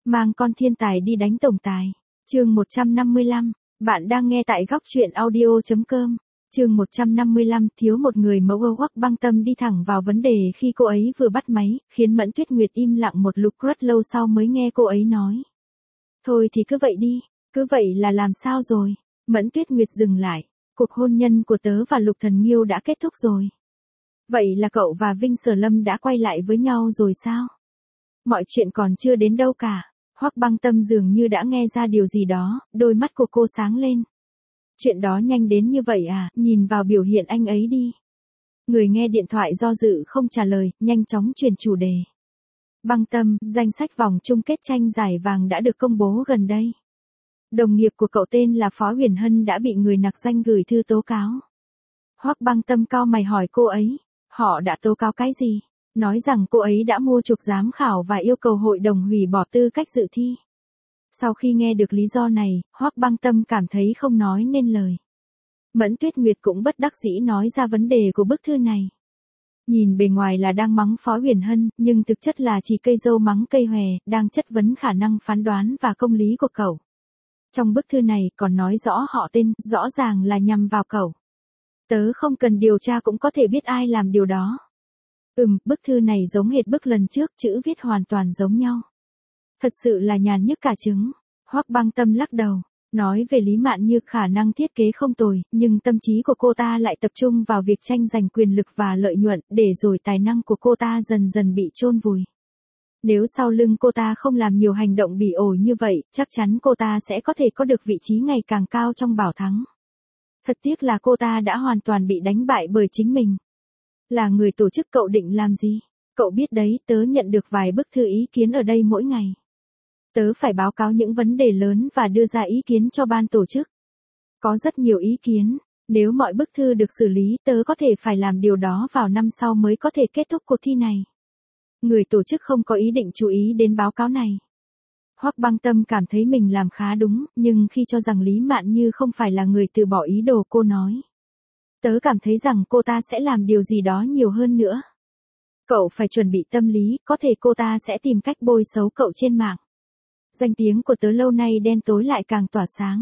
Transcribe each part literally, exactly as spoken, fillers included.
Mang con thiên tài đi đánh tổng tài. Chương một trăm năm mươi lăm, bạn đang nghe tại góc truyện audio chấm com. Chương một trăm năm mươi lăm, thiếu một người mẫu. Hoắc Băng Tâm đi thẳng vào vấn đề khi cô ấy vừa bắt máy, khiến Mẫn Tuyết Nguyệt im lặng một lúc, rất lâu sau mới nghe cô ấy nói. Thôi thì cứ vậy đi, cứ vậy là làm sao rồi? Mẫn Tuyết Nguyệt dừng lại, cuộc hôn nhân của tớ và Lục Thần Nghiêu đã kết thúc rồi. Vậy là cậu và Vinh Sở Lâm đã quay lại với nhau rồi sao? Mọi chuyện còn chưa đến đâu cả. Hoắc Băng Tâm dường như đã nghe ra điều gì đó, đôi mắt của cô sáng lên. Chuyện đó nhanh đến như vậy à, nhìn vào biểu hiện anh ấy đi. Người nghe điện thoại do dự không trả lời, nhanh chóng chuyển chủ đề. Băng Tâm, danh sách vòng chung kết tranh giải vàng đã được công bố gần đây. Đồng nghiệp của cậu tên là Phó Huyền Hân đã bị người nặc danh gửi thư tố cáo. Hoắc Băng Tâm cau mày hỏi cô ấy, họ đã tố cáo cái gì? Nói rằng cô ấy đã mua chuộc giám khảo và yêu cầu hội đồng hủy bỏ tư cách dự thi. Sau khi nghe được lý do này, Hoắc Băng Tâm cảm thấy không nói nên lời. Mẫn Tuyết Nguyệt cũng bất đắc dĩ nói ra vấn đề của bức thư này. Nhìn bề ngoài là đang mắng Phó Huyền Hân, nhưng thực chất là chỉ cây dâu mắng cây hòe, đang chất vấn khả năng phán đoán và công lý của cậu. Trong bức thư này còn nói rõ họ tên, rõ ràng là nhằm vào cậu. Tớ không cần điều tra cũng có thể biết ai làm điều đó. Ừm, bức thư này giống hệt bức lần trước, chữ viết hoàn toàn giống nhau. Thật sự là nhàn nhức cả trứng. Hoắc Băng Tâm lắc đầu, nói về Lý Mạn Như khả năng thiết kế không tồi, nhưng tâm trí của cô ta lại tập trung vào việc tranh giành quyền lực và lợi nhuận, để rồi tài năng của cô ta dần dần bị chôn vùi. Nếu sau lưng cô ta không làm nhiều hành động bỉ ổi như vậy, chắc chắn cô ta sẽ có thể có được vị trí ngày càng cao trong bảo thắng. Thật tiếc là cô ta đã hoàn toàn bị đánh bại bởi chính mình. Là người tổ chức cậu định làm gì? Cậu biết đấy, tớ nhận được vài bức thư ý kiến ở đây mỗi ngày. Tớ phải báo cáo những vấn đề lớn và đưa ra ý kiến cho ban tổ chức. Có rất nhiều ý kiến, nếu mọi bức thư được xử lý tớ có thể phải làm điều đó vào năm sau mới có thể kết thúc cuộc thi này. Người tổ chức không có ý định chú ý đến báo cáo này. Hoắc Băng Tâm cảm thấy mình làm khá đúng, nhưng khi cho rằng Lý Mạn Như không phải là người từ bỏ ý đồ cô nói. Tớ cảm thấy rằng cô ta sẽ làm điều gì đó nhiều hơn nữa. Cậu phải chuẩn bị tâm lý, có thể cô ta sẽ tìm cách bôi xấu cậu trên mạng. Danh tiếng của tớ lâu nay đen tối lại càng tỏa sáng.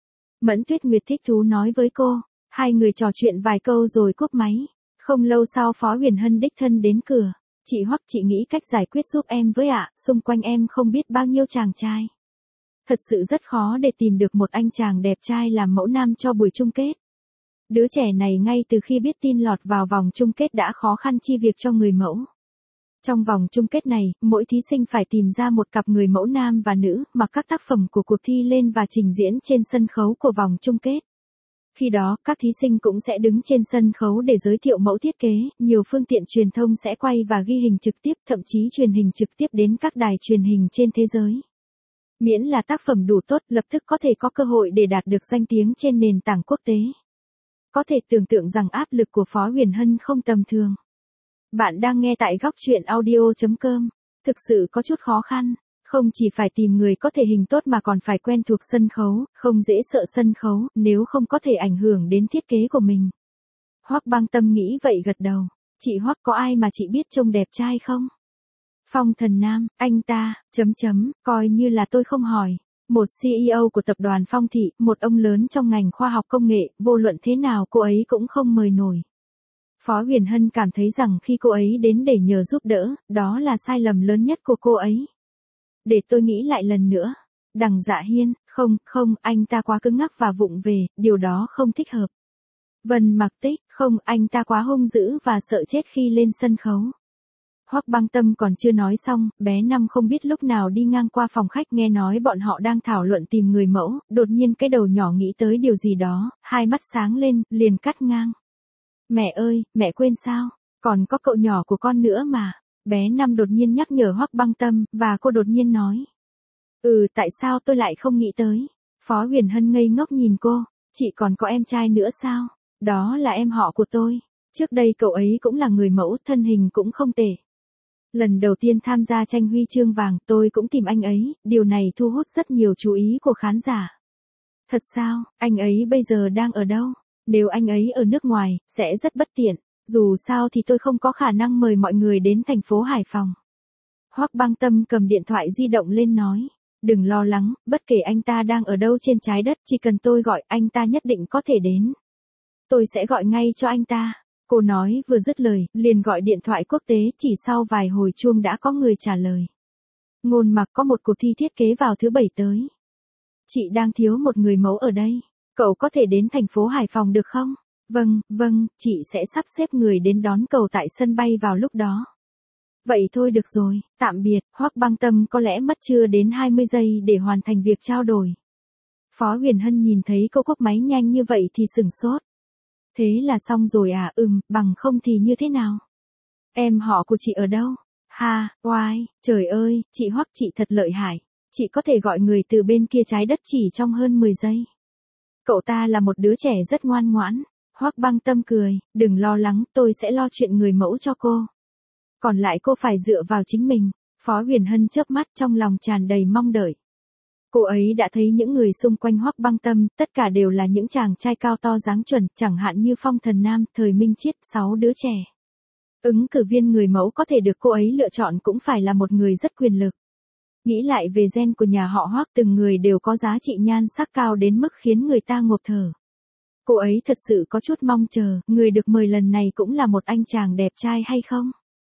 Mẫn Tuyết Nguyệt thích thú nói với cô, hai người trò chuyện vài câu rồi cúp máy. Không lâu sau Phó Huyền Hân đích thân đến cửa. Chị Hoắc, chị nghĩ cách giải quyết giúp em với ạ, xung quanh em không biết bao nhiêu chàng trai. Thật sự rất khó để tìm được một anh chàng đẹp trai làm mẫu nam cho buổi chung kết. Đứa trẻ này ngay từ khi biết tin lọt vào vòng chung kết đã khó khăn chi việc cho người mẫu. Trong vòng chung kết này, mỗi thí sinh phải tìm ra một cặp người mẫu nam và nữ, mặc các tác phẩm của cuộc thi lên và trình diễn trên sân khấu của vòng chung kết. Khi đó, các thí sinh cũng sẽ đứng trên sân khấu để giới thiệu mẫu thiết kế, nhiều phương tiện truyền thông sẽ quay và ghi hình trực tiếp, thậm chí truyền hình trực tiếp đến các đài truyền hình trên thế giới. Miễn là tác phẩm đủ tốt, lập tức có thể có cơ hội để đạt được danh tiếng trên nền tảng quốc tế. Có thể tưởng tượng rằng áp lực của Phó Huyền Hân không tầm thường. Bạn đang nghe tại góc truyện audio chấm com. Thực sự có chút khó khăn. Không chỉ phải tìm người có thể hình tốt mà còn phải quen thuộc sân khấu, không dễ sợ sân khấu, nếu không có thể ảnh hưởng đến thiết kế của mình. Hoắc Băng Tâm nghĩ vậy gật đầu. Chị Hoắc, có ai mà chị biết trông đẹp trai không? Phong Thần Nam, anh ta, chấm chấm, coi như là tôi không hỏi. Một xê e ô của tập đoàn Phong Thị, một ông lớn trong ngành khoa học công nghệ, vô luận thế nào cô ấy cũng không mời nổi. Phó Huyền Hân cảm thấy rằng khi cô ấy đến để nhờ giúp đỡ, đó là sai lầm lớn nhất của cô ấy. Để tôi nghĩ lại lần nữa. Đằng Dạ Hiên, không, không, anh ta quá cứng ngắc và vụng về, điều đó không thích hợp. Vân Mặc Tích, không, anh ta quá hung dữ và sợ chết khi lên sân khấu. Hoắc Băng Tâm còn chưa nói xong, bé Năm không biết lúc nào đi ngang qua phòng khách nghe nói bọn họ đang thảo luận tìm người mẫu, đột nhiên cái đầu nhỏ nghĩ tới điều gì đó, hai mắt sáng lên, liền cắt ngang. Mẹ ơi, mẹ quên sao, còn có cậu nhỏ của con nữa mà. Bé Năm đột nhiên nhắc nhở Hoắc Băng Tâm, và cô đột nhiên nói. Ừ, tại sao tôi lại không nghĩ tới? Phó Huyền Hân ngây ngốc nhìn cô, chị còn có em trai nữa sao? Đó là em họ của tôi. Trước đây cậu ấy cũng là người mẫu, thân hình cũng không tệ. Lần đầu tiên tham gia tranh huy chương vàng, tôi cũng tìm anh ấy, điều này thu hút rất nhiều chú ý của khán giả. Thật sao, anh ấy bây giờ đang ở đâu? Nếu anh ấy ở nước ngoài, sẽ rất bất tiện. Dù sao thì tôi không có khả năng mời mọi người đến thành phố Hải Phòng. Hoắc Băng Tâm cầm điện thoại di động lên nói. Đừng lo lắng, bất kể anh ta đang ở đâu trên trái đất, chỉ cần tôi gọi, anh ta nhất định có thể đến. Tôi sẽ gọi ngay cho anh ta. Cô nói vừa dứt lời, liền gọi điện thoại quốc tế, chỉ sau vài hồi chuông đã có người trả lời. Ngôn Mặc, có một cuộc thi thiết kế vào thứ bảy tới. Chị đang thiếu một người mẫu ở đây. Cậu có thể đến thành phố Hải Phòng được không? Vâng, vâng, chị sẽ sắp xếp người đến đón cậu tại sân bay vào lúc đó. Vậy thôi được rồi, tạm biệt. Hoắc Băng Tâm có lẽ mất chưa đến hai mươi giây để hoàn thành việc trao đổi. Phó Huyền Hân nhìn thấy cô cúp máy nhanh như vậy thì sửng sốt. Thế là xong rồi à? Ừm, bằng không thì như thế nào? Em họ của chị ở đâu? Ha, oai, trời ơi, chị Hoắc chị thật lợi hại. Chị có thể gọi người từ bên kia trái đất chỉ trong hơn mười giây. Cậu ta là một đứa trẻ rất ngoan ngoãn. Hoắc Băng Tâm cười, đừng lo lắng, tôi sẽ lo chuyện người mẫu cho cô. Còn lại cô phải dựa vào chính mình. Phó Huyền Hân chớp mắt, trong lòng tràn đầy mong đợi. Cô ấy đã thấy những người xung quanh Hoắc Băng Tâm, tất cả đều là những chàng trai cao to dáng chuẩn, chẳng hạn như Phong Thần Nam, Thời Minh Chiết, sáu đứa trẻ. Ứng cử viên người mẫu có thể được cô ấy lựa chọn cũng phải là một người rất quyền lực. Nghĩ lại về gen của nhà họ Hoắc, từng người đều có giá trị nhan sắc cao đến mức khiến người ta ngộp thở. Cô ấy thật sự có chút mong chờ, người được mời lần này cũng là một anh chàng đẹp trai hay không?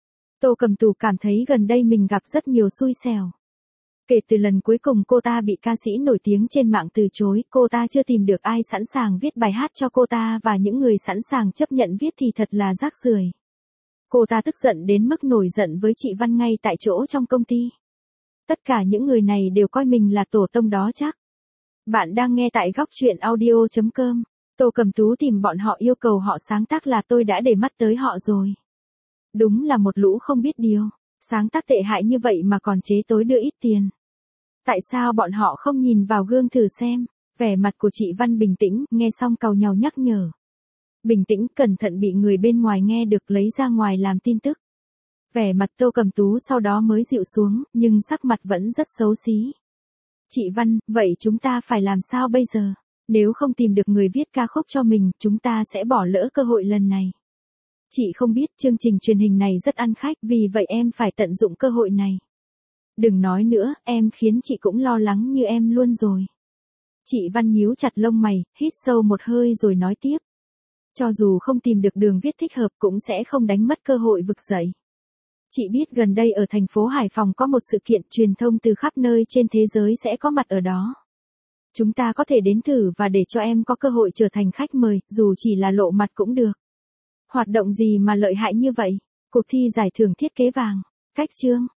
Tô Cầm Tú cảm thấy gần đây mình gặp rất nhiều xui xẻo. Kể từ lần cuối cùng cô ta bị ca sĩ nổi tiếng trên mạng từ chối, cô ta chưa tìm được ai sẵn sàng viết bài hát cho cô ta, và những người sẵn sàng chấp nhận viết thì thật là rác rưởi. Cô ta tức giận đến mức nổi giận với chị Văn ngay tại chỗ trong công ty. Tất cả những người này đều coi mình là tổ tông đó chắc. Bạn đang nghe tại góc truyện audio chấm com. Tô Cầm Tú tìm bọn họ yêu cầu họ sáng tác là tôi đã để mắt tới họ rồi. Đúng là một lũ không biết điều. Sáng tác tệ hại như vậy mà còn chế tối đưa ít tiền. Tại sao bọn họ không nhìn vào gương thử xem? Vẻ mặt của chị Văn bình tĩnh, nghe xong càu nhàu nhắc nhở. Bình tĩnh, cẩn thận bị người bên ngoài nghe được, lấy ra ngoài làm tin tức. Vẻ mặt Tô Cầm Tú sau đó mới dịu xuống, nhưng sắc mặt vẫn rất xấu xí. Chị Văn, vậy chúng ta phải làm sao bây giờ? Nếu không tìm được người viết ca khúc cho mình, chúng ta sẽ bỏ lỡ cơ hội lần này. Chị không biết chương trình truyền hình này rất ăn khách, vì vậy em phải tận dụng cơ hội này. Đừng nói nữa, em khiến chị cũng lo lắng như em luôn rồi. Chị Văn nhíu chặt lông mày, hít sâu một hơi rồi nói tiếp. Cho dù không tìm được đường viết thích hợp cũng sẽ không đánh mất cơ hội vực dậy. Chị biết gần đây ở thành phố Hải Phòng có một sự kiện truyền thông từ khắp nơi trên thế giới sẽ có mặt ở đó. Chúng ta có thể đến thử và để cho em có cơ hội trở thành khách mời, dù chỉ là lộ mặt cũng được. Hoạt động gì mà lợi hại như vậy? Cuộc thi giải thưởng thiết kế vàng. Cách chương.